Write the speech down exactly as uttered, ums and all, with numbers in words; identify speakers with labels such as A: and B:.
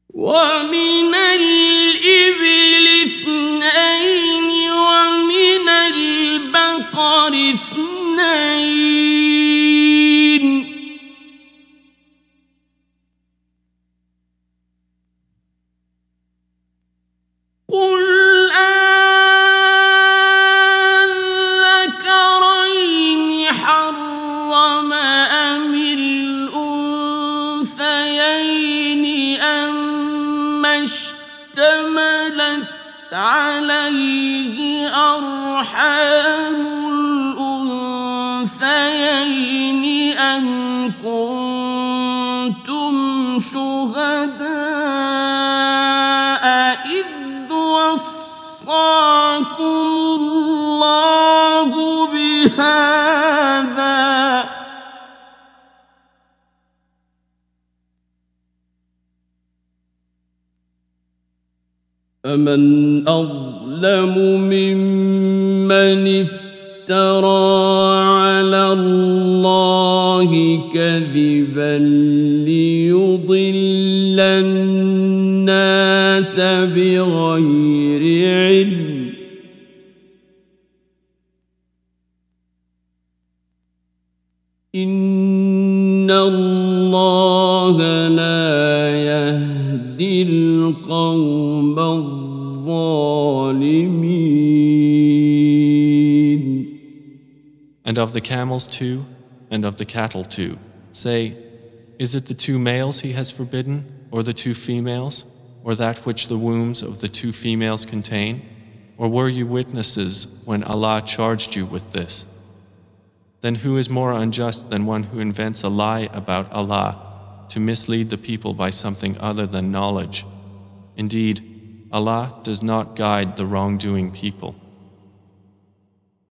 A: ومن الإبل اثنين ومن البقر اثنين قل أذكرين حرم أم الأنثيين أما اشتملت عليه أرحام الأنثيين أم كنتم شهداء إذ وصاكم الله بهذا فمن أظلم ممن افترى على الله كذبا ليضل الناس بغير علم إن الله لا يهدي القوم الظالمين.
B: And of the camels too, and of the cattle too, say, is it the two males he has forbidden, or the two females, or that which the wombs of the two females contain? Or were you witnesses when Allah charged you with this? Then who is more unjust than one who invents a lie about Allah to mislead the people by something other than knowledge? Indeed, Allah does not guide the wrongdoing people.